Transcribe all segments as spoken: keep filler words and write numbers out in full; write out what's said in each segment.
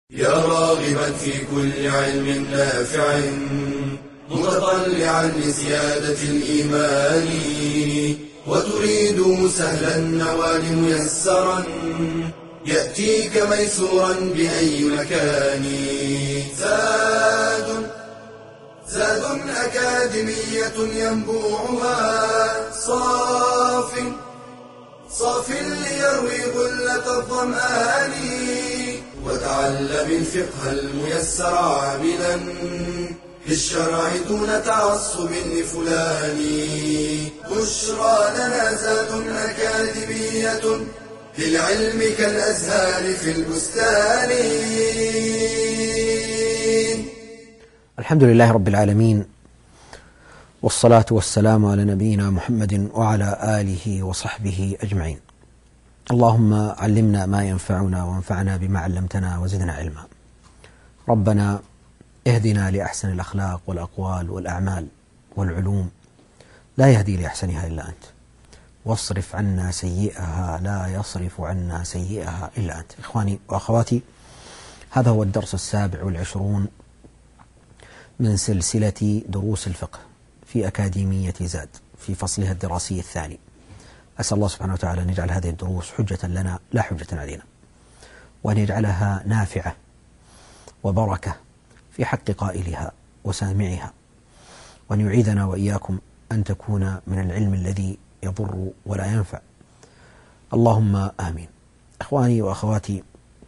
يا راغبا في كل علم نافع متطلعا لزيادة الإيمان وتريد سهلا النوال ميسرا يأتيك ميسورا بأي مكان. زاد زاد أكاديمية ينبوعها صاف صاف ليروي غلة الظمآن وتعلم الفقه الميسر عاملا بالشرع دون تعصب لفلان. بشرى لنا زاد أكاديمية للعلم كالأزهار في البستان. الحمد لله رب العالمين، والصلاة والسلام على نبينا محمد وعلى آله وصحبه أجمعين. اللهم علمنا ما ينفعنا وانفعنا بما علمتنا وزدنا علما. ربنا اهدنا لأحسن الأخلاق والأقوال والأعمال والعلوم، لا يهدي لأحسنها إلا أنت، واصرف عنا سيئها لا يصرف عنا سيئها إلا أنت. إخواني وأخواتي، هذا هو الدرس السابع والعشرون من سلسلة دروس الفقه في أكاديمية زاد في فصلها الدراسي الثاني. أسأل الله سبحانه وتعالى أن يجعل هذه الدروس حجة لنا لا حجة علينا، وأن يجعلها نافعة وبركة في حق قائلها وسامعها، وأن يعيذنا وإياكم أن تكون من العلم الذي يضر ولا ينفع. اللهم آمين. إخواني وأخواتي،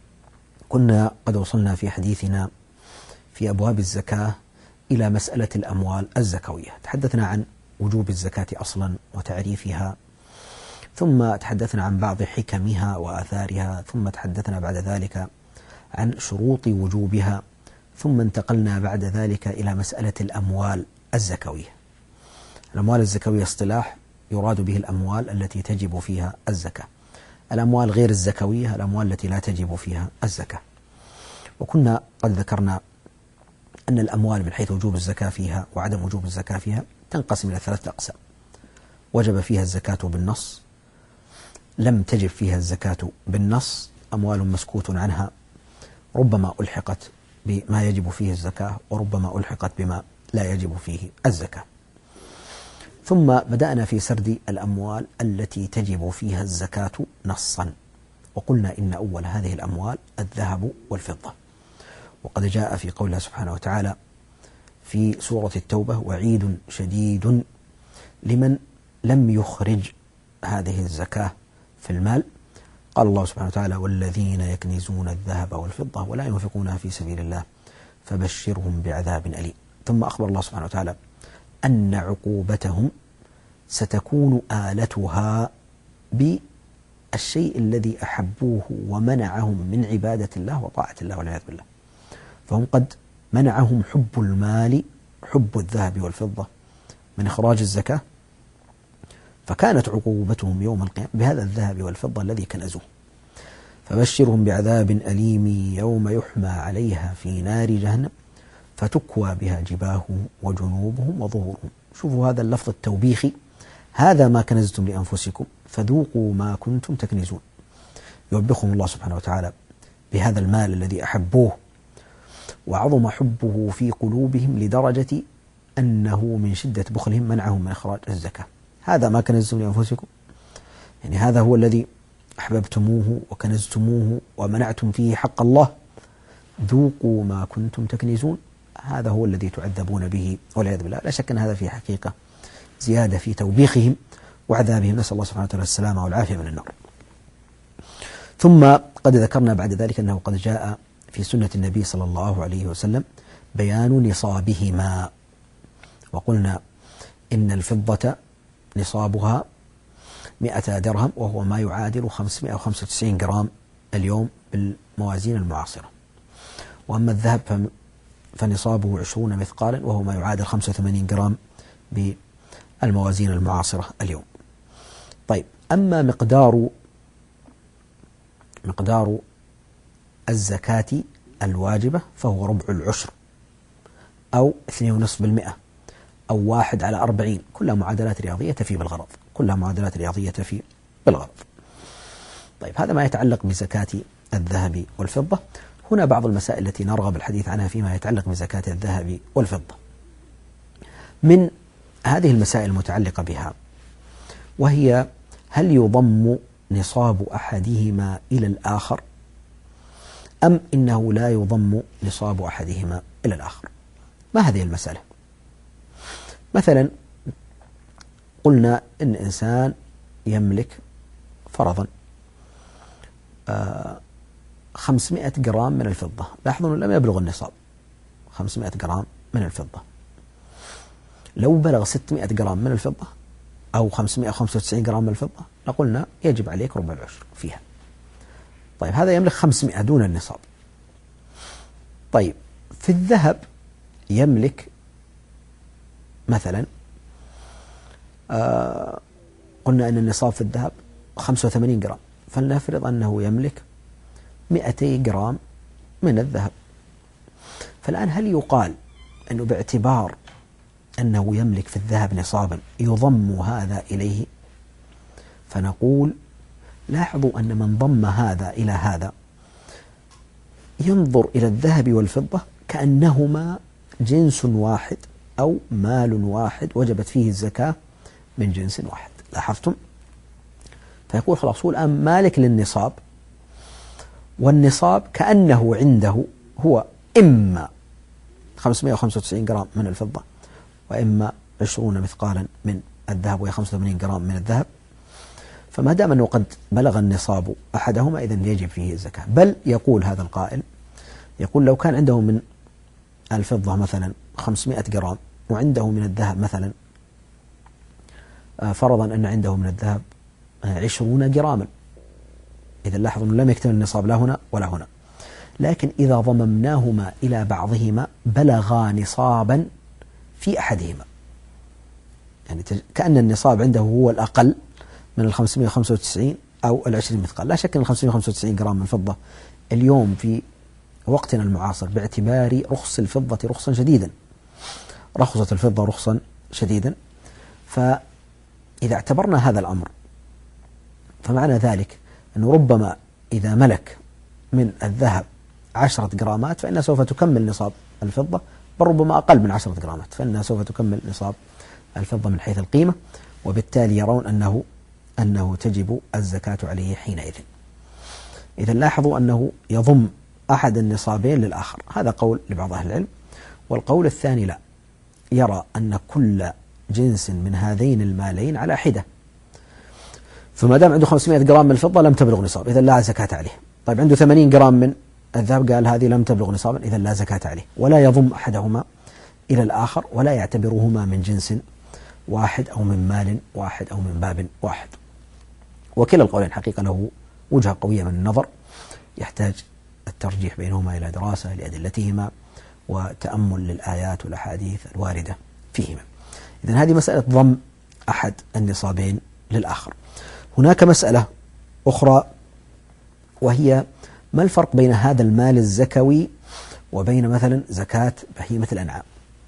كنا قد وصلنا في حديثنا في أبواب الزكاة إلى مسألة الأموال الزكوية. تحدثنا عن وجوب الزكاة أصلا وتعريفها، ثم تحدثنا عن بعض حكمها وآثارها، ثم تحدثنا بعد ذلك عن شروط وجوبها، ثم انتقلنا بعد ذلك إلى مسألة الأموال الزكوية. الأموال الزكوية اصطلاح يراد به الأموال التي تجب فيها الزكاة. الأموال غير الزكوية الأموال التي لا تجب فيها الزكاة. وكنا قد ذكرنا أن الأموال من حيث وجوب الزكاة فيها وعدم وجوب الزكاة فيها تنقسم إلى ثلاثة أقسام: وجب فيها الزكاة بالنص، لم تجب فيها الزكاة بالنص، أموال مسكوت عنها ربما ألحقت بما يجب فيه الزكاة وربما ألحقت بما لا يجب فيه الزكاة. ثم بدأنا في سرد الأموال التي تجب فيها الزكاة نصا، وقلنا إن أول هذه الأموال الذهب والفضة. وقد جاء في قوله سبحانه وتعالى في سورة التوبة وعيد شديد لمن لم يخرج هذه الزكاة في المال. قال الله سبحانه وتعالى: والذين يكنزون الذهب والفضة ولا ينفقونها في سبيل الله فبشرهم بعذاب أليم. ثم أخبر الله سبحانه وتعالى أن عقوبتهم ستكون آلتها بالشيء الذي أحبوه ومنعهم من عبادة الله وطاعة الله والعياذ بالله. فهم قد منعهم حب المال، حب الذهب والفضة، من إخراج الزكاة، فكانت عقوبتهم يوم القيامة بهذا الذهب والفضة الذي كنزوه. فبشرهم بعذاب أليم يوم يحمى عليها في نار جهنم فتكوى بها جباههم وجنوبهم وظهورهم. شوفوا هذا اللفظ التوبيخي: هذا ما كنزتم لأنفسكم فذوقوا ما كنتم تكنزون. يوبخهم الله سبحانه وتعالى بهذا المال الذي أحبوه وعظم حبه في قلوبهم لدرجة أنه من شدة بخلهم منعهم من إخراج الزكاة. هذا ما كنزتم لأنفسكم، يعني هذا هو الذي أحببتموه وكنزتموه ومنعتم فيه حق الله، ذوقوا ما كنتم تكنزون. هذا هو الذي تعذبون به والعياذ بالله. لا شك أن هذا في حقيقة زيادة في توبيخهم وعذابهم، نسأل الله سبحانه وتعالى السلامة والعافية من النار. ثم قد ذكرنا بعد ذلك أنه قد جاء في سنة النبي صلى الله عليه وسلم بيان نصابهما، وقلنا إن الفضة نصابها مئة درهم، وهو ما يعادل خمسمائة وخمسة وتسعين جرام اليوم بالموازين المعاصرة. وأما الذهب فنصابه عشرون مثقالا، وهو ما يعادل خمسة وثمانين جرام بالموازين المعاصرة اليوم. طيب، أما مقدار مقدار الزكاة الواجبة فهو ربع العشر أو اثنين ونصف بالمئة أو واحد على أربعين. كلها معادلات رياضية تفي بالغرض، كلها معادلات رياضية تفي بالغرض. طيب، هذا ما يتعلق بزكاة الذهب والفضة. هنا بعض المسائل التي نرغب الحديث عنها فيما يتعلق بزكاة الذهب والفضة. من هذه المسائل المتعلقة بها، وهي: هل يضم نصاب أحدهما إلى الآخر، أم إنه لا يضم نصاب أحدهما إلى الآخر؟ ما هذه المسألة؟ مثلا قلنا إن إنسان يملك فرضا خمسمائة جرام من الفضة. لاحظوا أنه لم يبلغ النصاب. خمسمائة جرام من الفضة، لو بلغ ستمائة جرام من الفضة أو خمسمائة وخمسة وتسعين جرام من الفضة لقلنا يجب عليك ربع العشر فيها. طيب هذا يملك خمسمائة دون النصاب. طيب في الذهب يملك مثلا آه قلنا أن النصاب في الذهب خمسة وثمانين جرام، فلنفرض أنه يملك مئتي جرام من الذهب. فالآن هل يقال أنه باعتبار أنه يملك في الذهب نصابا يضم هذا إليه؟ فنقول: لاحظوا أن من ضم هذا إلى هذا ينظر إلى الذهب والفضة كأنهما جنس واحد أو مال واحد وجبت فيه الزكاة من جنس واحد. لاحظتم؟ فيقول خلاص هو الآن مالك للنصاب، والنصاب كأنه عنده هو إما خمسمائة وخمسة وتسعين جرام من الفضة، وإما عشرون مثقالا من الذهب وهي خمسة وثمانين جرام من الذهب. فما دام أنه قد بلغ النصاب أحدهما إذن يجب فيه الزكاة. بل يقول هذا القائل، يقول لو كان عنده من الفضة مثلا خمسمائة جرام وعنده من الذهب مثلا فرضا أن عنده من الذهب عشرون جراما، إذا لاحظوا أنه لم يكتمل النصاب لا هنا ولا هنا. لكن إذا ضممناهما إلى بعضهما بلغا نصابا في أحدهما، يعني كأن النصاب عنده هو الأقل من الخمسمائة وخمسة وتسعين أو العشرين مثقال. لا شك أن الخمسمائة وخمسة وتسعين جرام من الفضة اليوم في وقتنا المعاصر باعتبار رخص الفضة رخصا شديدا، رخصت الفضة رخصا شديدا. فإذا اعتبرنا هذا الأمر فمعنى ذلك أنه ربما إذا ملك من الذهب عشرة جرامات فإنها سوف تكمل نصاب الفضة، بل ربما أقل من عشرة جرامات فإنها سوف تكمل نصاب الفضة من حيث القيمة، وبالتالي يرون أنه أنه تجب الزكاة عليه حينئذ. إذا لاحظوا أنه يضم أحد النصابين للآخر. هذا قول لبعض أهل العلم. والقول الثاني لا، يرى أن كل جنس من هذين المالين على حدة، فما دام عنده خمسمائة جرام من الفضة لم تبلغ نصاب إذا لا زكاة عليه. طيب عنده ثمانين جرام من الذهب قال هذه لم تبلغ نصابا إذا لا زكاة عليه، ولا يضم أحدهما إلى الآخر ولا يعتبرهما من جنس واحد أو من مال واحد أو من باب واحد. وكلا القولين حقيقة له وجهة قوية من النظر، يحتاج الترجيح بينهما إلى دراسة لأدلتهما وتأمل للآيات والأحاديث الواردة فيهما. إذن هذه مسألة ضم أحد النصابين للآخر. هناك مسألة أخرى، وهي ما الفرق بين هذا المال الزكوي وبين مثلا زكاة بهيمة الأنعام؟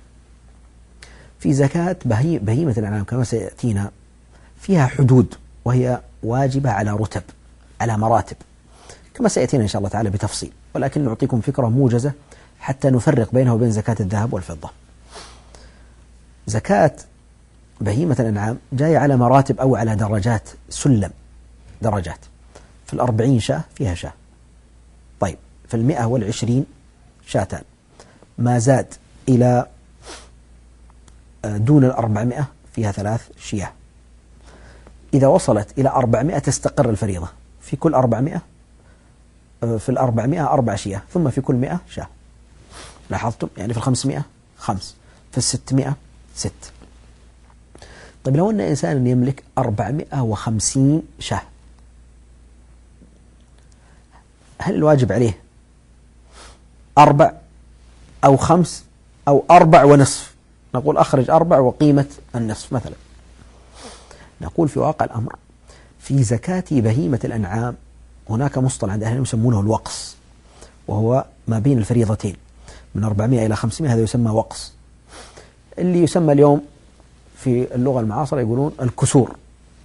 في زكاة بهيمة الأنعام كما سيأتينا فيها حدود، وهي واجبة على رتب، على مراتب، كما سيأتينا إن شاء الله تعالى بتفصيل، ولكن نعطيكم فكرة موجزة حتى نفرق بينها وبين زكاة الذهب والفضة. زكاة بهيمة الأنعام جاية على مراتب أو على درجات، سلم درجات. في الأربعين شاة فيها شاة، طيب في المئة والعشرين شاتان، ما زاد إلى دون الأربعمائة فيها ثلاث شياه، إذا وصلت إلى أربعمائة تستقر الفريضة، في كل أربعمائة في الأربعمائة أربع شياه، ثم في كل مئة شاه. لاحظتم؟ يعني في الخمسمائة خمس، في الستمائة ست. طيب لو أن إنسان يملك أربعمائة وخمسين شاه، هل الواجب عليه أربع أو خمس أو أربع ونصف؟ نقول أخرج أربع وقيمة النصف مثلا. نقول في واقع الأمر في زكاة بهيمة الأنعام هناك مصطلح عند أهل العلم يسمونه الوقص، وهو ما بين الفريضتين من أربعمائة إلى خمسمائة، هذا يسمى وقص. اللي يسمى اليوم في اللغة المعاصرة يقولون الكسور،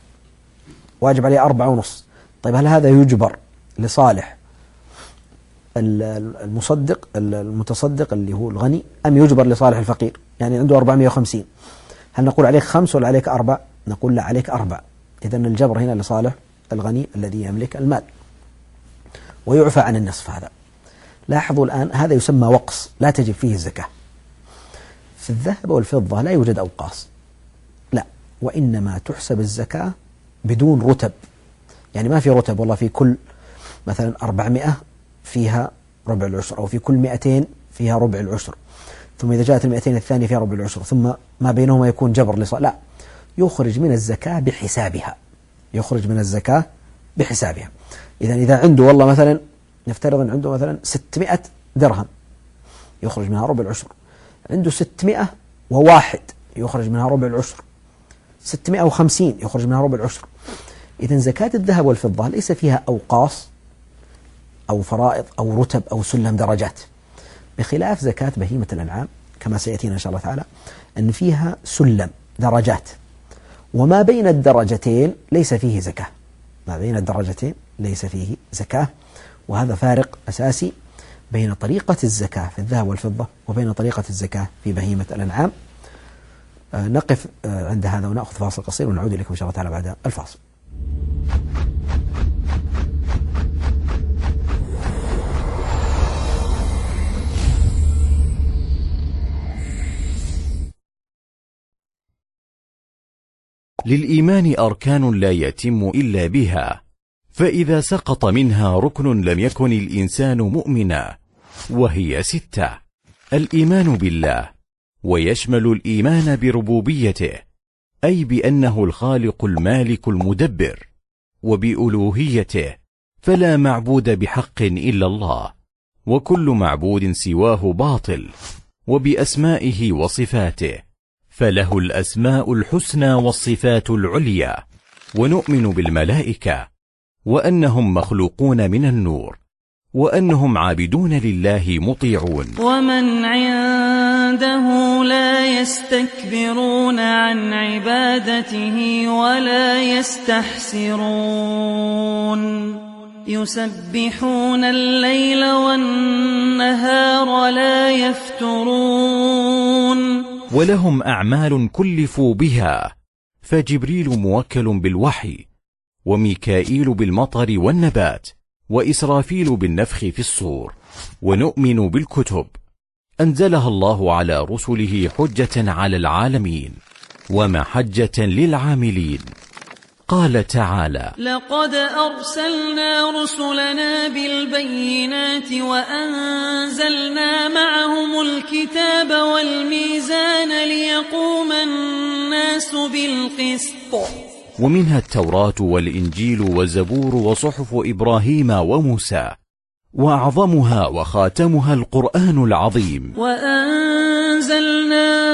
واجب عليه أربعة ونص. طيب هل هذا يجبر لصالح المصدق المتصدق اللي هو الغني أم يجبر لصالح الفقير؟ يعني عنده أربعمائة وخمسين، هل نقول عليك خمس ولا عليك أربع؟ نقول لا، عليك أربع. إذن الجبر هنا لصالح الغني الذي يملك المال، ويعفى عن النصف. هذا لاحظوا الآن، هذا يسمى وقص لا تجب فيه الزكاة. في الذهب والفضة لا يوجد أوقاص، لا، وإنما تحسب الزكاة بدون رتب. يعني ما في رتب، والله في كل مثلا أربعمائة فيها ربع العشر، أو في كل مئتين فيها ربع العشر، ثم إذا جاءت المئتين الثانية فيها ربع العشر، ثم ما بينهما يكون جبر لصالح. لا، يخرج من الزكاة بحسابها، يخرج من الزكاة بحسابها. إذا إذا عنده والله مثلا نفترض أن عنده مثلا ستمائة درهم، يخرج منها ربع العشر. عنده ستمائة وواحد، يخرج منها ربع العشر. ستمائة وخمسين يخرج منها ربع العشر. إذن زكاة الذهب والفضة ليس فيها أوقاص أو فرائض أو رتب أو سلم درجات، بخلاف زكاة بهيمة الأنعام كما سيأتينا إن شاء الله تعالى، أن فيها سلم درجات، وما بين الدرجتين ليس فيه زكاة، ما بين الدرجتين ليس فيه زكاة. وهذا فارق أساسي بين طريقة الزكاة في الذهب والفضة وبين طريقة الزكاة في بهيمة الأنعام. آه نقف آه عند هذا ونأخذ فاصل قصير ونعود إليكم إن شاء الله تعالى بعد الفاصل. للإيمان أركان لا يتم إلا بها، فإذا سقط منها ركن لم يكن الإنسان مؤمنا، وهي ستة: الإيمان بالله، ويشمل الإيمان بربوبيته، أي بأنه الخالق المالك المدبر، وبألوهيته، فلا معبود بحق إلا الله، وكل معبود سواه باطل، وبأسمائه وصفاته، فله الأسماء الحسنى والصفات العليا، ونؤمن بالملائكة، وأنهم مخلوقون من النور، وأنهم عابدون لله مطيعون. ومن عنده لا يستكبرون عن عبادته ولا يستحسرون، يسبحون الليل والنهار لا يفترون. ولهم أعمال كلفوا بها، فجبريل موكل بالوحي، وميكائيل بالمطر والنبات، وإسرافيل بالنفخ في الصور. ونؤمن بالكتب أنزلها الله على رسله حجة على العالمين ومحجة للعاملين. قال تعالى: لقد أرسلنا رسلنا بالبينات وأنزلنا معهم الكتاب والميزان ليقوم الناس بالقسط. ومنها التوراة والإنجيل والزبور وصحف إبراهيم وموسى، وأعظمها وخاتمها القرآن العظيم. وأنزلنا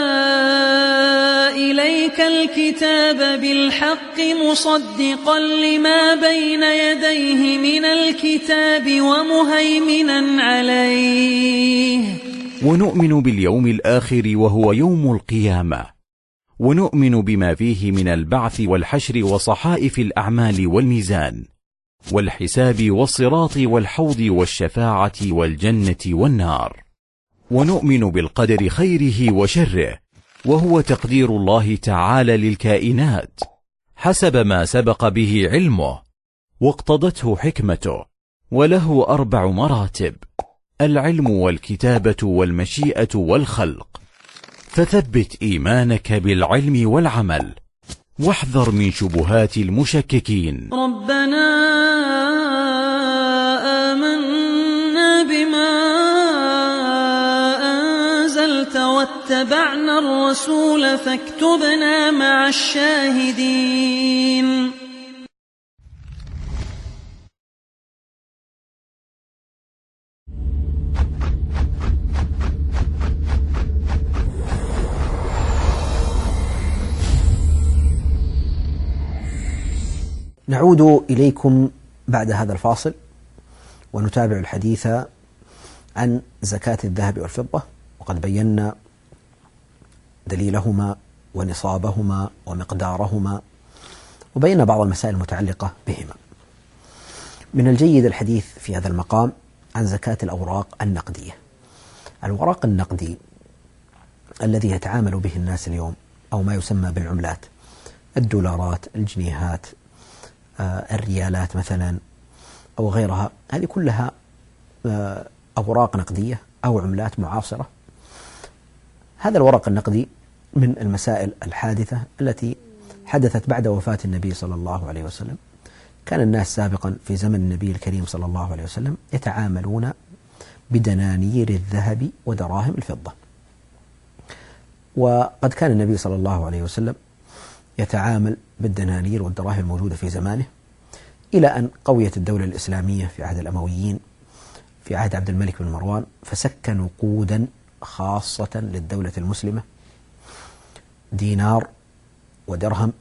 إليك الكتاب بالحق مصدقا لما بين يديه من الكتاب ومهيمنا عليه. ونؤمن باليوم الآخر وهو يوم القيامة، ونؤمن بما فيه من البعث والحشر وصحائف الأعمال والميزان والحساب والصراط والحوض والشفاعة والجنة والنار. ونؤمن بالقدر خيره وشره، وهو تقدير الله تعالى للكائنات حسب ما سبق به علمه واقتضته حكمته، وله أربع مراتب: العلم والكتابة والمشيئة والخلق. فثبت إيمانك بالعلم والعمل، واحذر من شبهات المشككين. ربنا آمنا بما أنزلت واتبعنا الرسول فاكتبنا مع الشاهدين. نعود إليكم بعد هذا الفاصل ونتابع الحديث عن زكاة الذهب والفضة، وقد بينا دليلهما ونصابهما ومقدارهما، وبينا بعض المسائل المتعلقة بهما. من الجيد الحديث في هذا المقام عن زكاة الأوراق النقدية. الورق النقدي الذي يتعامل به الناس اليوم أو ما يسمى بالعملات، الدولارات، الجنيهات، الريالات مثلا أو غيرها، هذه كلها أوراق نقدية أو عملات معاصرة. هذا الورق النقدي من المسائل الحادثة التي حدثت بعد وفاة النبي صلى الله عليه وسلم. كان الناس سابقا في زمن النبي الكريم صلى الله عليه وسلم يتعاملون بدنانير الذهب ودراهم الفضة، وقد كان النبي صلى الله عليه وسلم يتعامل بالدنانير والدراهم الموجودة في زمانه، إلى أن قويت الدولة الإسلامية في عهد الأمويين في عهد عبد الملك بن مروان، فسك نقودا خاصة للدولة المسلمة، دينار ودرهم،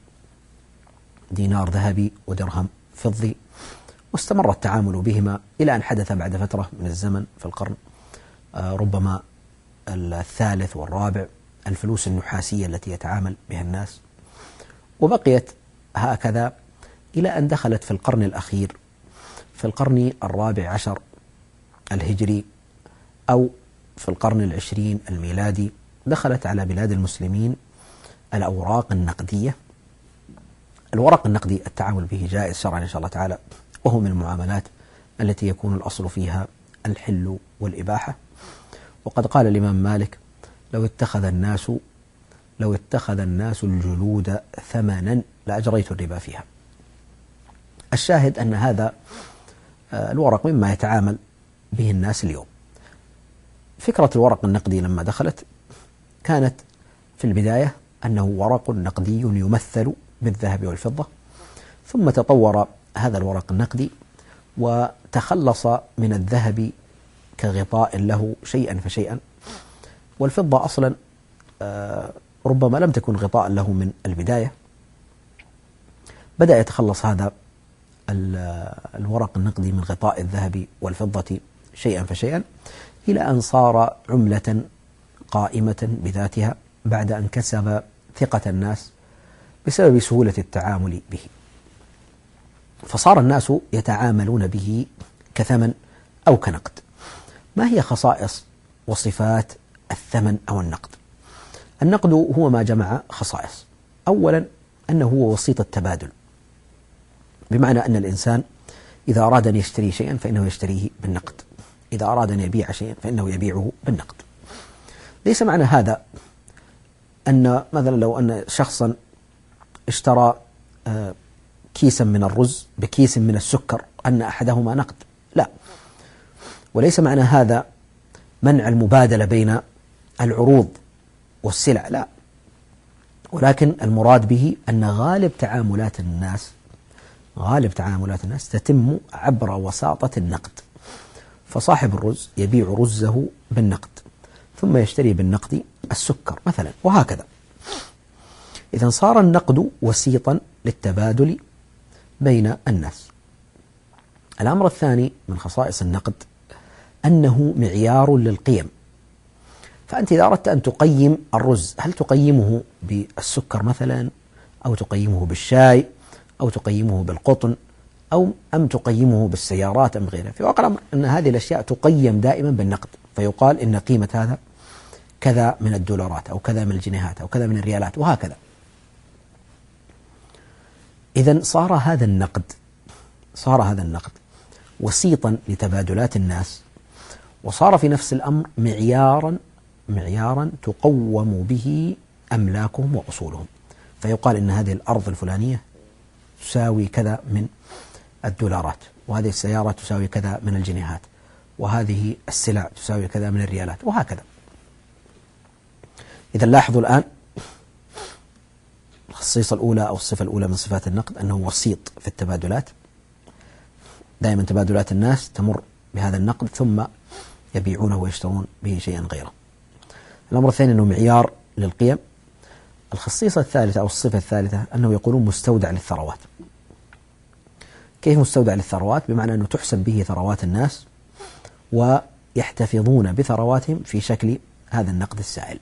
دينار ذهبي ودرهم فضي، واستمر التعامل بهما إلى أن حدث بعد فترة من الزمن في القرن ربما الثالث والرابع الفلوس النحاسية التي يتعامل بها الناس، وبقيت هكذا إلى أن دخلت في القرن الأخير في القرن الرابع عشر الهجري أو في القرن العشرين الميلادي، دخلت على بلاد المسلمين الأوراق النقدية. الورق النقدي التعامل به جائز شرعا إن شاء الله تعالى، وهو من المعاملات التي يكون الأصل فيها الحل والإباحة. وقد قال الإمام مالك: لو اتخذ الناس لو اتخذ الناس الجلود ثمنا لأجريت الربا فيها. الشاهد أن هذا الورق مما يتعامل به الناس اليوم. فكرة الورق النقدي لما دخلت كانت في البداية أنه ورق نقدي يمثل بالذهب والفضة، ثم تطور هذا الورق النقدي وتخلص من الذهب كغطاء له شيئا فشيئا، والفضة أصلا ربما لم تكن غطاء له من البداية. بدأ يتخلص هذا الورق النقدي من غطاء الذهب والفضة شيئا فشيئا، إلى أن صار عملة قائمة بذاتها بعد أن كسب ثقة الناس بسبب سهولة التعامل به، فصار الناس يتعاملون به كثمن أو كنقد. ما هي خصائص وصفات الثمن أو النقد؟ النقد هو ما جمع خصائص. أولا أنه هو وسيط التبادل، بمعنى أن الإنسان إذا أراد أن يشتري شيئا فإنه يشتريه بالنقد، إذا أراد أن يبيع شيئا فإنه يبيعه بالنقد. ليس معنى هذا أن مثلا لو أن شخصا اشترى كيسا من الرز بكيس من السكر أن أحدهما نقد، لا. وليس معنى هذا منع المبادلة بين العروض والسلع، لا. ولكن المراد به أن غالب تعاملات الناس غالب تعاملات الناس تتم عبر وساطة النقد، فصاحب الرز يبيع رزه بالنقد ثم يشتري بالنقد السكر مثلا، وهكذا. إذن صار النقد وسيطا للتبادل بين الناس. الأمر الثاني من خصائص النقد أنه معيار للقيم. فأنت إذا أردت أن تقيم الرز، هل تقيمه بالسكر مثلا، أو تقيمه بالشاي، أو تقيمه بالقطن، أو أم تقيمه بالسيارات أم غيرها؟ في واقع الأمر أن هذه الأشياء تقيم دائما بالنقد، فيقال إن قيمة هذا كذا من الدولارات أو كذا من الجنيهات أو كذا من الريالات وهكذا. إذن صار هذا النقد صار هذا النقد وسيطا لتبادلات الناس، وصار في نفس الأمر معيارا معيارا تقوم به أملاكهم وأصولهم، فيقال إن هذه الأرض الفلانية تساوي كذا من الدولارات، وهذه السيارة تساوي كذا من الجنيهات، وهذه السلع تساوي كذا من الريالات وهكذا. إذا لاحظوا الآن الخصيصة الأولى أو الصفة الأولى من صفات النقد أنه وسيط في التبادلات، دائما تبادلات الناس تمر بهذا النقد ثم يبيعونه ويشترون به شيئا غيره. الأمر الثاني أنه معيار للقيم. الخصيصة الثالثة أو الصفة الثالثة أنه يقولون مستودع للثروات. كيف مستودع للثروات؟ بمعنى أنه تحسب به ثروات الناس ويحتفظون بثرواتهم في شكل هذا النقد السائل.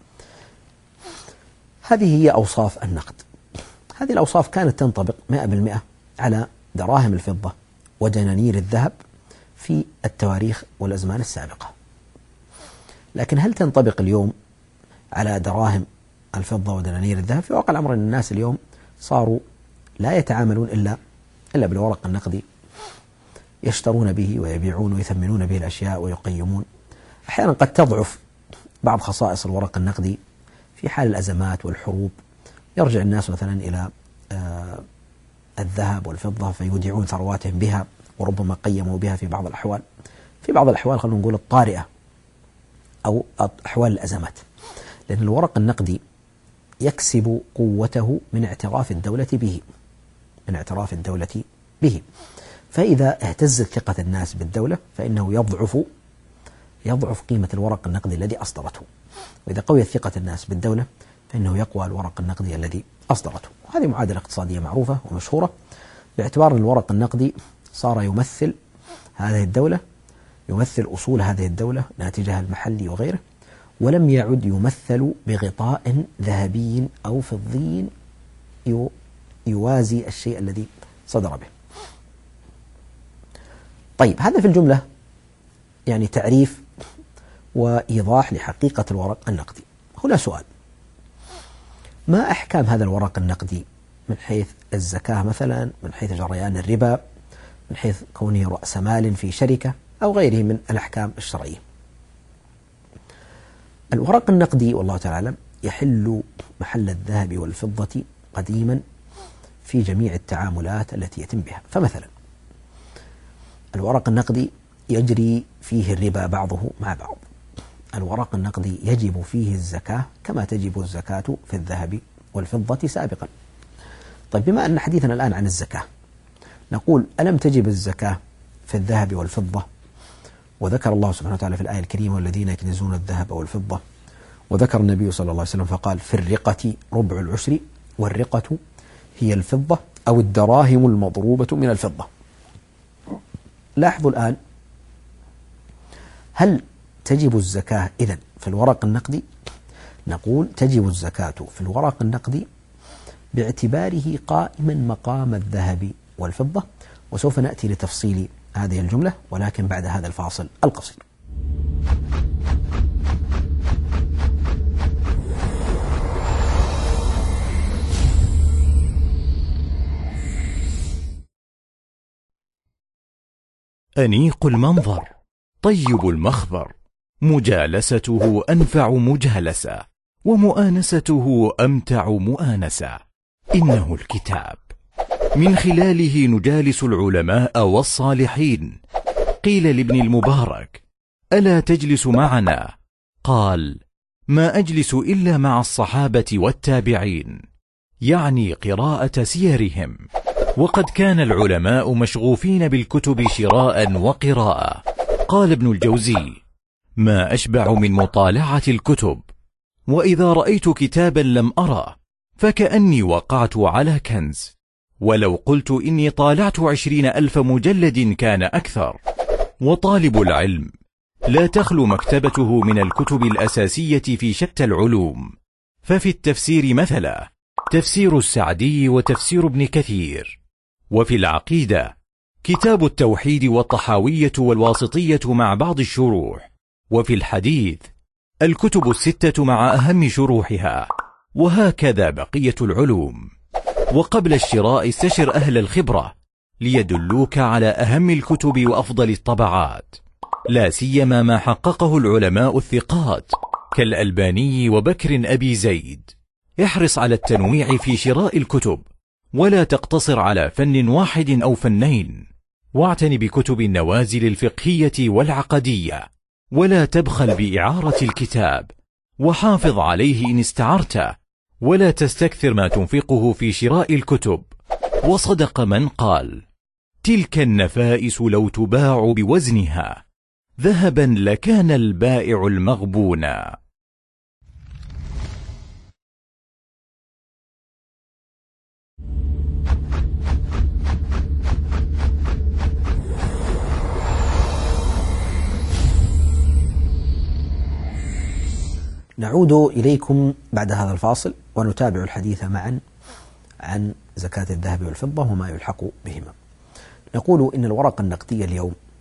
هذه هي أوصاف النقد. هذه الأوصاف كانت تنطبق مئة بالمئة على دراهم الفضة ودنانير الذهب في التواريخ والأزمان السابقة. لكن هل تنطبق اليوم على دراهم الفضة ودنانير الذهب؟ في واقع الأمر أن الناس اليوم صاروا لا يتعاملون إلا إلا بالورق النقدي، يشترون به ويبيعون ويثمنون به الأشياء ويقيمون. أحيانا قد تضعف بعض خصائص الورق النقدي في حال الأزمات والحروب، يرجع الناس مثلا إلى آه الذهب والفضة فيودعون ثرواتهم بها، وربما قيموا بها في بعض الأحوال في بعض الأحوال خلونا نقول الطارئة أو أحوال الأزمات، لأن الورق النقدي يكسب قوته من اعتراف الدولة به من اعتراف الدولة به فإذا اهتزت ثقة الناس بالدولة فإنه يضعف يضعف قيمة الورق النقدي الذي أصدرته، وإذا قويت ثقة الناس بالدولة فإنه يقوى الورق النقدي الذي أصدرته. وهذه معادلة اقتصادية معروفة ومشهورة، باعتبار أن الورق النقدي صار يمثل هذه الدولة، يمثل أصول هذه الدولة، ناتجها المحلي وغيره، ولم يعد يمثل بغطاء ذهبي أو فضي يوازي الشيء الذي صدر به. طيب، هذا في الجملة يعني تعريف وإيضاح لحقيقة الورق النقدي. هنا سؤال: ما أحكام هذا الورق النقدي من حيث الزكاة مثلا، من حيث جريان الربا، من حيث كونه رأس مال في شركة أو غيره من الأحكام الشرعية؟ الورق النقدي والله تعالى أعلم يحل محل الذهب والفضة قديما في جميع التعاملات التي يتم بها. فمثلا الورق النقدي يجري فيه الربا بعضه مع بعض، الورق النقدي يجب فيه الزكاة كما تجب الزكاة في الذهب والفضة سابقا. طيب، بما أن حديثنا الآن عن الزكاة، نقول: ألم تجب الزكاة في الذهب والفضة؟ وذكر الله سبحانه وتعالى في الآية الكريمة: والذين يكنزون الذهب والفضة. وذكر النبي صلى الله عليه وسلم فقال: في الرقة ربع العشر، والرقة هي الفضة أو الدراهم المضروبة من الفضة. لاحظوا الآن، هل تجب الزكاة إذن في الورق النقدي؟ نقول: تجب الزكاة في الورق النقدي باعتباره قائما مقام الذهب والفضة، وسوف نأتي لتفصيل هذه الجملة ولكن بعد هذا الفاصل القصير. أنيق المنظر، طيب المخبر، مجالسته أنفع مجالسة، ومؤانسته أمتع مؤانسة. إنه الكتاب، من خلاله نجالس العلماء والصالحين. قيل لابن المبارك: ألا تجلس معنا؟ قال: ما أجلس إلا مع الصحابة والتابعين، يعني قراءة سيرهم. وقد كان العلماء مشغوفين بالكتب شراء وقراءة. قال ابن الجوزي: ما أشبع من مطالعة الكتب، وإذا رأيت كتابا لم أرى فكأني وقعت على كنز، ولو قلت إني طالعت عشرين ألف مجلد كان أكثر. وطالب العلم لا تخلو مكتبته من الكتب الأساسية في شتى العلوم، ففي التفسير مثلا تفسير السعدي وتفسير ابن كثير، وفي العقيدة كتاب التوحيد والطحاوية والواسطية مع بعض الشروح، وفي الحديث الكتب الستة مع أهم شروحها، وهكذا بقية العلوم. وقبل الشراء استشر أهل الخبرة ليدلوك على أهم الكتب وأفضل الطبعات، لا سيما ما حققه العلماء الثقات كالألباني وبكر أبي زيد. احرص على التنويع في شراء الكتب، ولا تقتصر على فن واحد أو فنين، واعتن بكتب النوازل الفقهية والعقدية، ولا تبخل بإعارة الكتاب، وحافظ عليه إن استعرته، ولا تستكثر ما تنفقه في شراء الكتب. وصدق من قال: تلك النفائس لو تباع بوزنها ذهبا لكان البائع المغبونا. نعود إليكم بعد هذا الفاصل ونتابع الحديث معا عن زكاة الذهب والفضة وما يلحق بهما. نقول إن الورق النقدي اليوم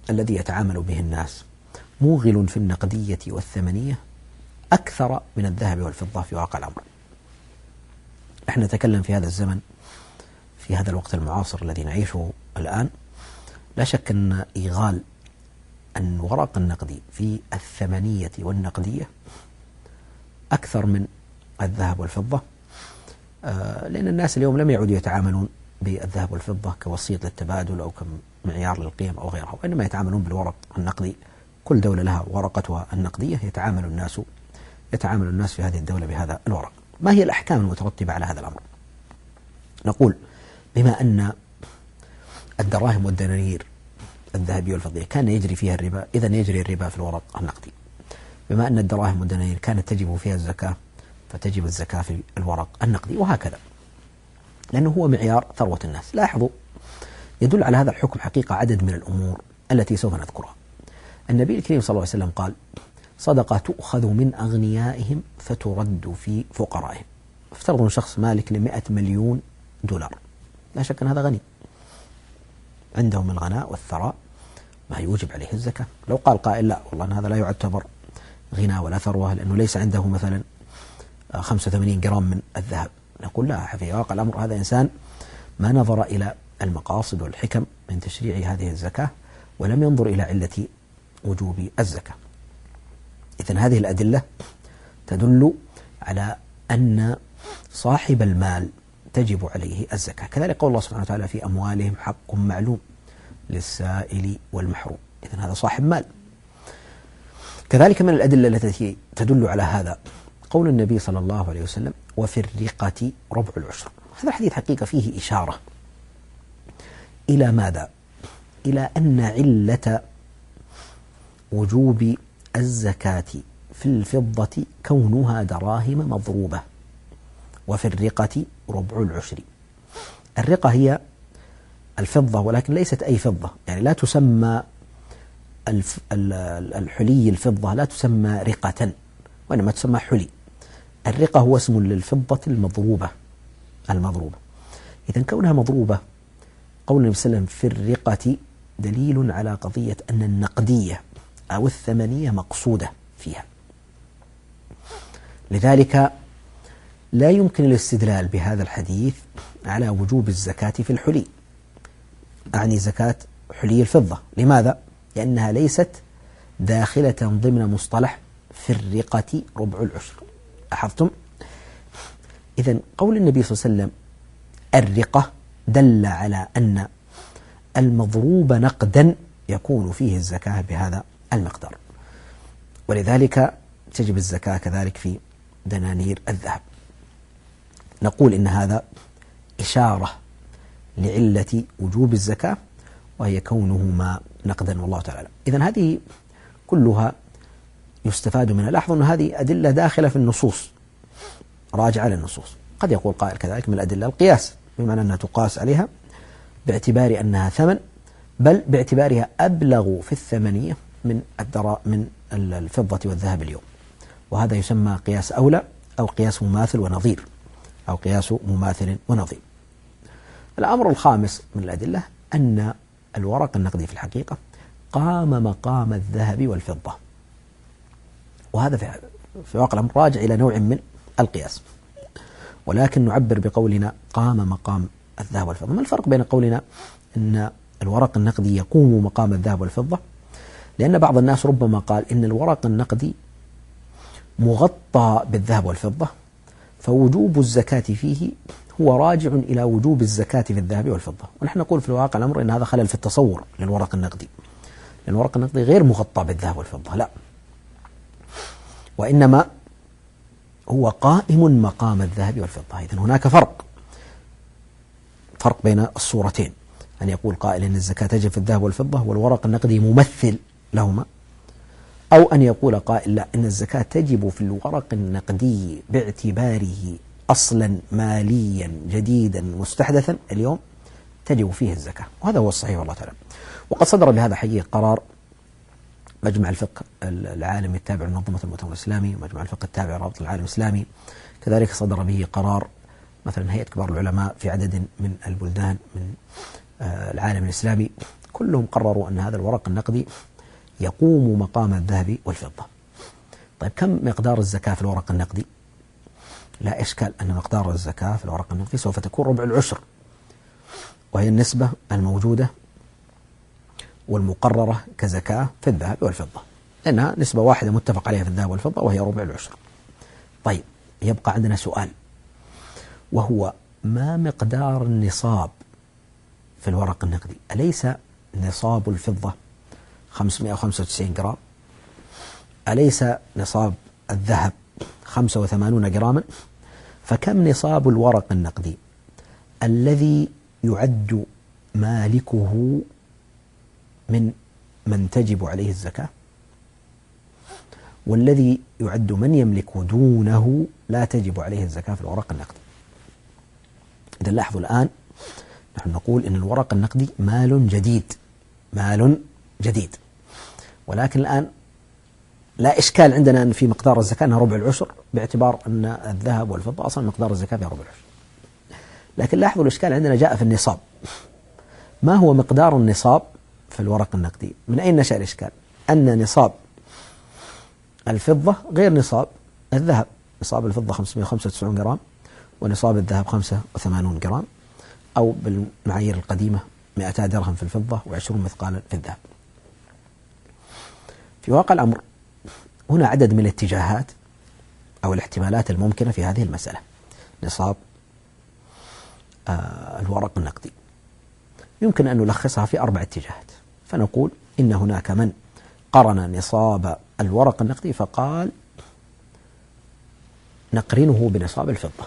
الذي يتعامل به الناس موغل في النقدية والثمنية أكثر من الذهب والفضة في واقع الأمر. نحن نتكلم في هذا الزمن، في هذا الوقت المعاصر الذي نعيشه الآن، لا شك أن إيغال الورق النقدي في الثمنية والنقدية أكثر من الذهب والفضة، لأن الناس اليوم لم يعودوا يتعاملون بالذهب والفضة كوسيط للتبادل أو كمعيار للقيم أو غيرها، وإنما يتعاملون بالورق النقدي. كل دولة لها ورقتها النقدية يتعامل الناس يتعامل الناس في هذه الدولة بهذا الورق. ما هي الأحكام المترتبة على هذا الأمر؟ نقول بما أن الدراهم والدنانير الذهبية والفضية كان يجري فيها الربا، إذن يجري الربا في الورق النقدي. بما أن الدراهم والدنانير كانت تجب فيها الزكاة، فتجب الزكاة في الورق النقدي، وهكذا، لأنه هو معيار ثروة الناس. لاحظوا، يدل على هذا الحكم حقيقة عدد من الأمور التي سوف نذكرها. النبي الكريم صلى الله عليه وسلم قال: صدقة تؤخذ من أغنيائهم فترد في فقرائهم. افترضوا شخص مالك لمئة مليون دولار، لا شك أن هذا غني، عنده من الغناء والثراء ما يوجب عليه الزكاة. لو قال قائل: لا والله أن هذا لا يعتبر غنى ولا ثروة لأنه ليس عنده مثلا خمسة وثمانين جرام من الذهب، نقول لا، في واقع الأمر هذا إنسان ما نظر إلى المقاصد والحكم من تشريع هذه الزكاة، ولم ينظر إلى علة وجوب الزكاة. إذن هذه الأدلة تدل على أن صاحب المال تجب عليه الزكاة. كذلك قول الله سبحانه وتعالى: في أموالهم حق معلوم للسائل والمحروم. إذن هذا صاحب مال. كذلك من الأدلة التي تدل على هذا قول النبي صلى الله عليه وسلم: وفي الرقة ربع العشر. هذا الحديث حقيقة فيه إشارة إلى ماذا؟ إلى أن علة وجوب الزكاة في الفضة كونها دراهم مضروبة، وفي الرقة ربع العشر. الرقة هي الفضة، ولكن ليست أي فضة، يعني لا تسمى الف... الحلي الفضة لا تسمى رقة، وإنما تسمى حلي. الرقة هو اسم للفضة المضروبة المضروبة. إذن كونها مضروبة، قول النبي صلى الله عليه وسلم في الرقة دليل على قضية أن النقدية أو الثمنية مقصودة فيها. لذلك لا يمكن الاستدلال بهذا الحديث على وجوب الزكاة في الحلي، أعني زكاة حلي الفضة. لماذا؟ لأنها ليست داخلة ضمن مصطلح في الرقة ربع العشر. لاحظتم؟ إذن قول النبي صلى الله عليه وسلم الرقة دل على أن المضروب نقدا يكون فيه الزكاة بهذا المقدار، ولذلك تجب الزكاة كذلك في دنانير الذهب. نقول إن هذا إشارة لعلة وجوب الزكاة، وهي كونهما نقدا، والله تعالى. إذن هذه كلها يستفاد منها. لاحظوا أن هذه أدلة داخلة في النصوص، راجعة للنصوص. قد يقول قائل كذلك من الأدلة القياس، بمعنى أنها تقاس عليها باعتبار أنها ثمن، بل باعتبارها أبلغ في الثمنية من الدراء من الفضة والذهب اليوم، وهذا يسمى قياس أولى أو قياس مماثل ونظير أو قياس مماثل ونظير. الأمر الخامس من الأدلة أن الورق النقدي في الحقيقة قام مقام الذهب والفضة، وهذا في, في واقع الأمر راجع إلى نوع من القياس، ولكن نعبر بقولنا قام مقام الذهب والفضة. ما الفرق بين قولنا أن الورق النقدي يقوم مقام الذهب والفضة؟ لأن بعض الناس ربما قال إن الورق النقدي مغطى بالذهب والفضة، فوجوب الزكاة فيه هو راجع إلى وجوب الزكاة في الذهب والفضة. ونحن نقول في الواقع الأمر إن هذا خلل في التصور للورق النقدي، لأن الورق النقدي غير مغطى بالذهب والفضة، لا، وإنما هو قائم مقام الذهب والفضة. إذن هناك فرق فرق بين الصورتين، أن يقول قائل إن الزكاة تجب في الذهب والفضة والورق النقدي ممثل لهما، أو أن يقول قائل لا، إن الزكاة تجب في الورق النقدي باعتباره أصلا ماليا جديدا مستحدثا اليوم تجب فيه الزكاة، وهذا هو الصحيح والله تعالى. وقد صدر بهذا حقيقة قرار مجمع الفقه العالمي التابع لمنظمة المؤتمر الإسلامي، ومجمع الفقه التابع لرابطة العالم الإسلامي، كذلك صدر به قرار مثلا هيئة كبار العلماء في عدد من البلدان من العالم الإسلامي، كلهم قرروا أن هذا الورق النقدي يقوم مقام الذهب والفضة. طيب كم مقدار الزكاة في الورق النقدي؟ لا إشكال أن مقدار الزكاة في الورق النقدي سوف تكون ربع العشر، وهي النسبة الموجودة والمقررة كزكاة في الذهب والفضة، لأنها نسبة واحدة متفق عليها في الذهب والفضة وهي ربع العشر. طيب يبقى عندنا سؤال، وهو ما مقدار النصاب في الورق النقدي؟ أليس نصاب الفضة خمسمائة وخمسة وتسعين جرام؟ أليس نصاب الذهب خمسة وثمانين جراما؟ فكم نصاب الورق النقدي الذي يعد مالكه من من تجب عليه الزكاة، والذي يعد من يملك دونه لا تجب عليه الزكاة في الورق النقدي؟ إذا لاحظوا الآن نحن نقول إن الورق النقدي مال جديد، مال جديد، ولكن الآن لا إشكال عندنا أن في مقدار الزكاة أنها ربع العشر، باعتبار أن الذهب والفضة أصلا مقدار الزكاة فيها ربع العشر. لكن لاحظوا الإشكال عندنا جاء في النصاب. ما هو مقدار النصاب في الورق النقدي؟ من أين نشأ الإشكال؟ أن نصاب الفضة غير نصاب الذهب. نصاب الفضة خمسمائة وخمسة وتسعين جرام، ونصاب الذهب خمسة وثمانين جرام، أو بالمعايير القديمة مئتا درهم في الفضة وعشرون مثقالا في الذهب. في واقع الأمر هنا عدد من الاتجاهات أو الاحتمالات الممكنة في هذه المسألة، نصاب آه الورق النقدي. يمكن أن نلخصها في أربع اتجاهات، فنقول إن هناك من قرن نصاب الورق النقدي فقال نقرنه بنصاب الفضة،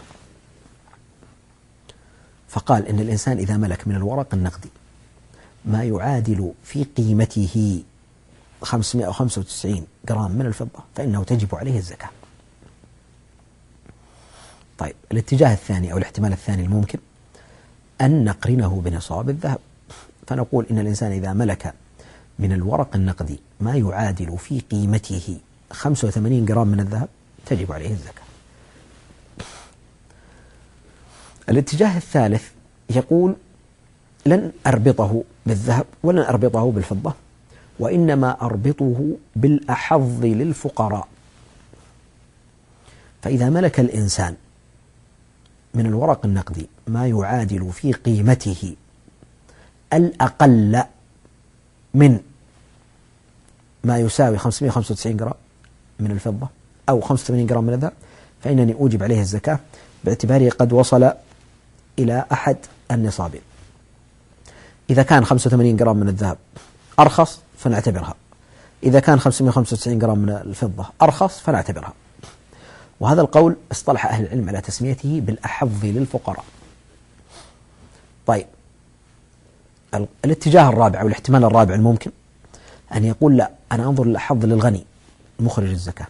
فقال إن الإنسان إذا ملك من الورق النقدي ما يعادل في قيمته خمسمائة وخمسة وتسعين جرام من الفضة فإنه تجب عليه الزكاة. طيب الاتجاه الثاني أو الاحتمال الثاني الممكن أن نقرنه بنصاب الذهب، فنقول إن الإنسان إذا ملك من الورق النقدي ما يعادل في قيمته خمسة وثمانين جرام من الذهب تجب عليه الزكاة. الاتجاه الثالث يقول لن أربطه بالذهب ولن أربطه بالفضة، وإنما أربطه بالأحظ للفقراء. فإذا ملك الإنسان من الورق النقدي ما يعادل في قيمته الأقل من ما يساوي خمسمائة وخمسة وتسعين جرام من الفضة أو خمسة وثمانين جرام من الذهب، فإنني أوجب عليه الزكاة باعتباره قد وصل إلى أحد النصابين. إذا كان خمسة وثمانين جرام من الذهب أرخص فنعتبرها، إذا كان خمسمائة وخمسة وتسعين جرام من الفضة أرخص فنعتبرها. وهذا القول اصطلح أهل العلم على تسميته بالأحظ للفقراء. طيب الاتجاه الرابع أو الاحتمال الرابع الممكن أن يقول لا، أنا أنظر للأحظ للغني مخرج الزكاة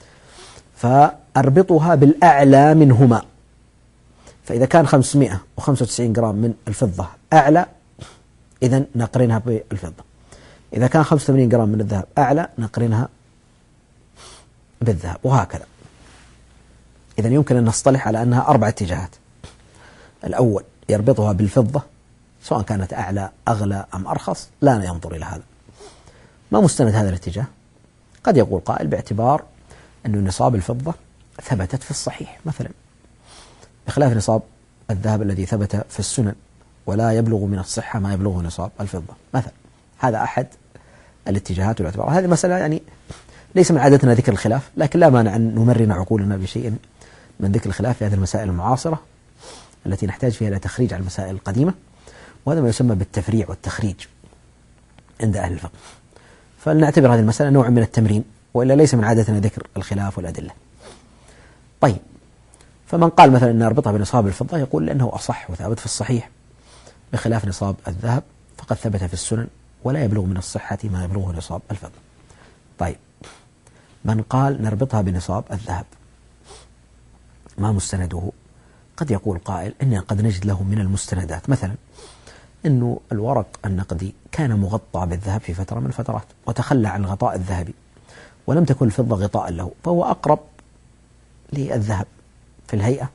فأربطها بالأعلى منهما. فإذا كان خمسمائة وخمسة وتسعين جرام من الفضة أعلى إذن نقرنها بالفضة، إذا كان خمسة وثمانين جرام من الذهب أعلى نقرنها بالذهب، وهكذا. إذن يمكن أن نصطلح على أنها أربع اتجاهات. الأول يربطها بالفضة سواء كانت أعلى أغلى أم أرخص، لا ينظر إلى هذا. ما مستند هذا الاتجاه؟ قد يقول قائل باعتبار أن نصاب الفضة ثبتت في الصحيح مثلا، بخلاف نصاب الذهب الذي ثبت في السنن ولا يبلغ من الصحة ما يبلغه نصاب الفضة مثلا. هذا أحد الاتجاهات والاعتبار. هذه مسألة يعني ليس من عادتنا ذكر الخلاف، لكن لا مانع أن نمرن عقولنا بشيء من ذكر الخلاف في هذه المسائل المعاصرة التي نحتاج فيها إلى تخريج على المسائل القديمة، وهذا ما يسمى بالتفريع والتخريج عند أهل الفقه. فلنعتبر هذه المسألة نوع من التمرين، وإلا ليس من عادتنا ذكر الخلاف والأدلة. طيب فمن قال مثلا أن نربطها بنصاب الفضة يقول لأنه أصح وثابت في الصحيح، بخلاف نصاب الذهب فقد ثبت في السنن ولا يبلغ من الصحة ما يبلغه نصاب الفضة. طيب من قال نربطها بنصاب الذهب ما مستنده؟ قد يقول قائل إن قد نجد له من المستندات مثلا أنه الورق النقدي كان مغطى بالذهب في فترة من الفترات وتخلى عن الغطاء الذهبي ولم تكن الفضة غطاء له، فهو أقرب للذهب في الهيئة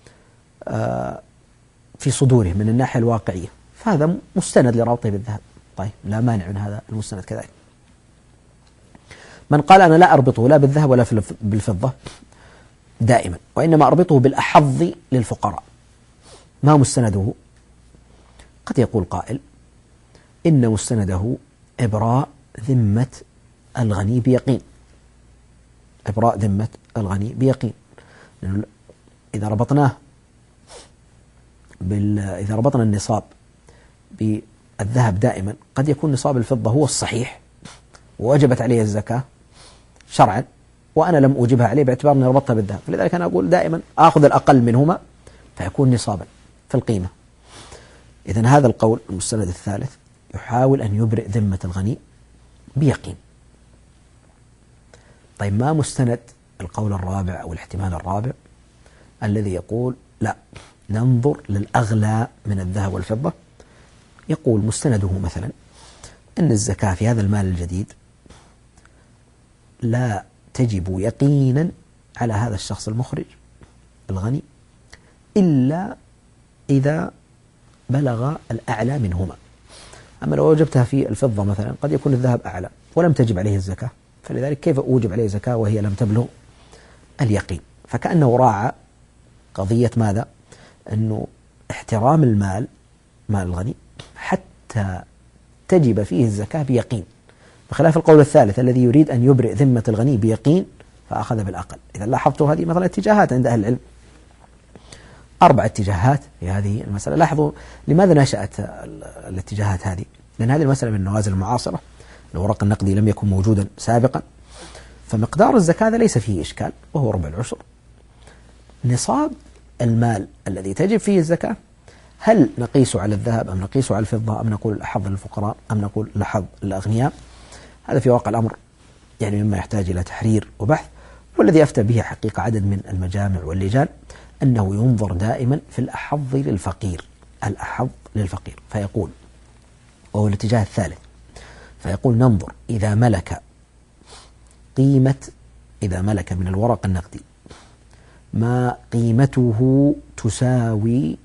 في صدوره من الناحية الواقعية، فهذا مستند لربطه بالذهب. طيب لا مانع من هذا المستند كذلك. من قال أنا لا أربطه لا بالذهب ولا بالفضة دائما، وإنما أربطه بالأحظ للفقراء، ما مستنده؟ قد يقول قائل إن مستنده إبراء ذمة الغني بيقين، إبراء ذمة الغني بيقين، لأنه إذا ربطناه بال... إذا ربطنا النصاب بالذهب دائما قد يكون نصاب الفضة هو الصحيح ووجبت عليه الزكاة شرعا، وأنا لم أوجبها عليه باعتبار أني ربطتها بالذهب، فلذلك أنا أقول دائما آخذ الأقل منهما فيكون نصابا في القيمة. إذن هذا القول المستند الثالث يحاول أن يبرئ ذمة الغني بيقين. طيب ما مستند القول الرابع أو الاحتمال الرابع الذي يقول لا ننظر للأغلى من الذهب والفضة؟ يقول مستنده مثلا أن الزكاة في هذا المال الجديد لا تجب يقينا على هذا الشخص المخرج الغني إلا إذا بلغ الأعلى منهما. أما لو وجبتها في الفضة مثلا قد يكون الذهب أعلى ولم تجب عليه الزكاة، فلذلك كيف أوجب عليه زكاة وهي لم تبلغ اليقين؟ فكأنه راعى قضية ماذا؟ أنه احترام المال مال الغني حتى تجب فيه الزكاة بيقين، بخلاف القول الثالث الذي يريد أن يبرئ ذمة الغني بيقين فأخذ بالأقل. إذا لاحظتوا هذه مثلا اتجاهات عند أهل العلم، أربع اتجاهات في هذه المسألة. لاحظوا لماذا نشأت الاتجاهات هذه؟ لأن هذه المسألة من النوازل المعاصرة، الورق النقدي لم يكن موجودا سابقا، فمقدار الزكاة ليس فيه إشكال وهو ربع العشر. نصاب المال الذي تجب فيه الزكاة هل نقيس على الذهب أم نقيس على الفضة أم نقول الأحظ للفقراء أم نقول الأحظ للأغنياء؟ هذا في واقع الأمر يعني مما يحتاج إلى تحرير وبحث، والذي أفتى به حقيقة عدد من المجامع واللجان أنه ينظر دائما في الأحظ للفقير، الأحظ للفقير، فيقول وهو الاتجاه الثالث، فيقول ننظر إذا ملك قيمة إذا ملك من الورق النقدي ما قيمته تساوي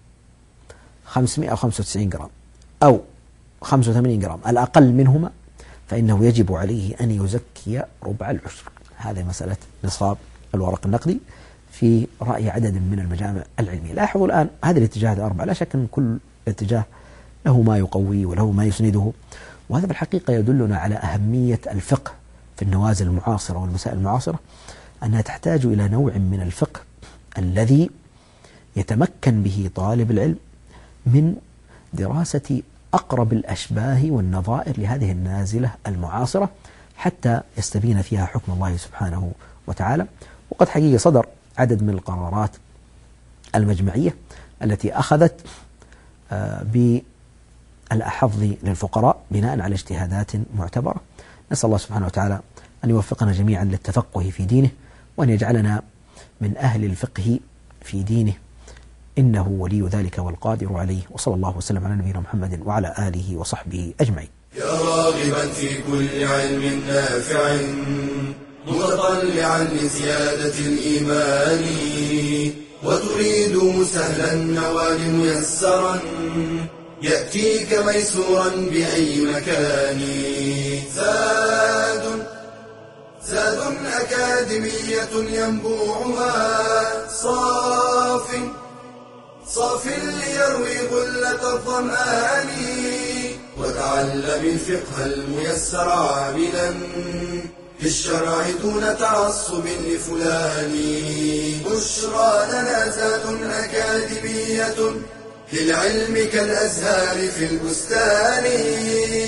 خمسمائة أو خمسة وتسعين جرام أو خمسة وثمانين جرام الأقل منهما فإنه يجب عليه أن يزكي ربع العشر. هذه مسألة نصاب الورق النقدي في رأي عدد من المجامع العلمية. لاحظوا الآن هذه الاتجاهات الأربعة لا شك أن كل اتجاه له ما يقوي وله ما يسنده، وهذا في الحقيقة يدلنا على أهمية الفقه في النوازل المعاصرة والمسائل المعاصرة، أنها تحتاج إلى نوع من الفقه الذي يتمكن به طالب العلم من دراسة أقرب الأشباه والنظائر لهذه النازلة المعاصرة حتى يستبين فيها حكم الله سبحانه وتعالى. وقد حقيقة صدر عدد من القرارات المجمعية التي أخذت بالأحظ للفقراء بناء على اجتهادات معتبرة. نسأل الله سبحانه وتعالى أن يوفقنا جميعا للتفقه في دينه وأن يجعلنا من أهل الفقه في دينه، إنه ولي ذلك والقادر عليه. وصلى الله وسلم على نبينا محمد وعلى آله وصحبه أجمعين. يا راغبا في كل علم نافع متطلعا لزيادة الإيمان وتريد سهلا النوال ميسرا يأتيك ميسورا بأي مكان. زاد زاد أكاديمية ينبوعها صاف صاف ليروي غلة الظمآن وتعلم الفقه الميسر عاملا في الشرع دون تعصب لفلان. بشرى لنا زاد أكاديمية للعلم كالأزهار في البستان.